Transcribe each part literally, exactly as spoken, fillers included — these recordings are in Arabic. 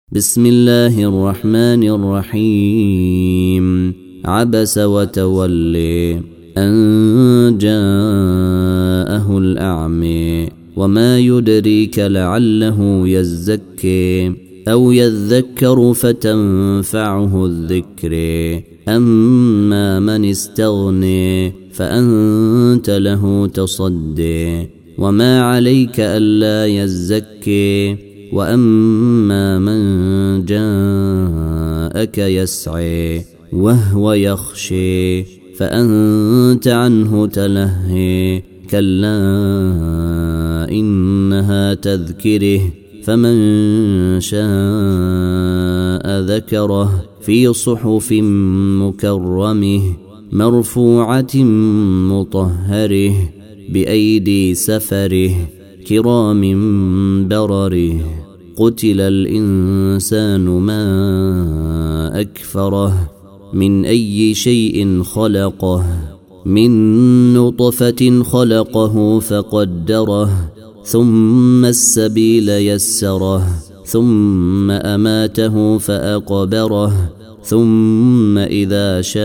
بسم الله الرحمن الرحيم. عبس وتولي أن جاءه الأعمى وما يدريك لعله يزكي أو يذكر فتنفعه الذكر أما من استغني فأنت له تصدي وما عليك ألا يزكي وأما من جاءك يسعي وهو يخشي فأنت عنه تلهي كلا إنها تذكره فمن شاء ذكره في صحف مكرمه مرفوعة مطهره بأيدي سفره كرام برره. قتل الإنسان ما أكفره من أي شيء خلقه من نطفة خلقه فقدره ثم السبيل يسره ثم أماته فأقبره ثم إذا شاء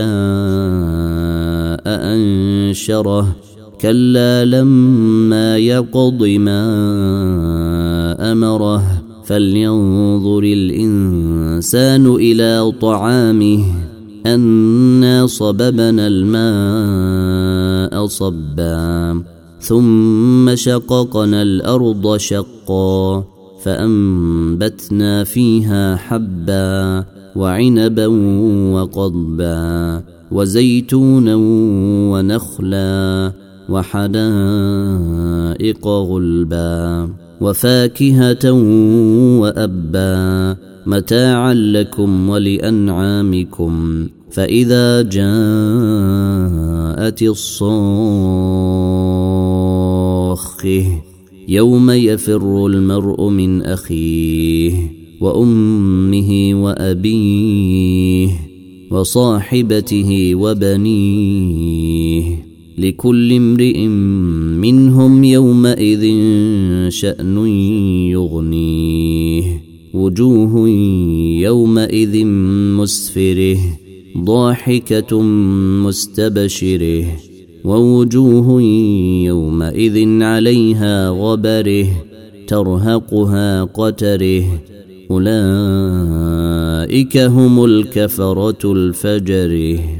أنشره كلا لما يقض ما أمره فلينظر الإنسان إلى طعامه أنا صببنا الماء صبا ثم شققنا الأرض شقا فأنبتنا فيها حبا وعنبا وقضبا وزيتونا ونخلا وحدائق غلبا وفاكهة وأبا متاعا لكم ولأنعامكم. فإذا جاءت الصاخة يوم يفر المرء من أخيه وأمه وأبيه وصاحبته وبنيه لكل امرئ منهم يومئذ شأن يغنيه. وجوه يومئذ مسفره ضاحكة مستبشره ووجوه يومئذ عليها غبره ترهقها قتره أولئك هم الكفرة الفجره.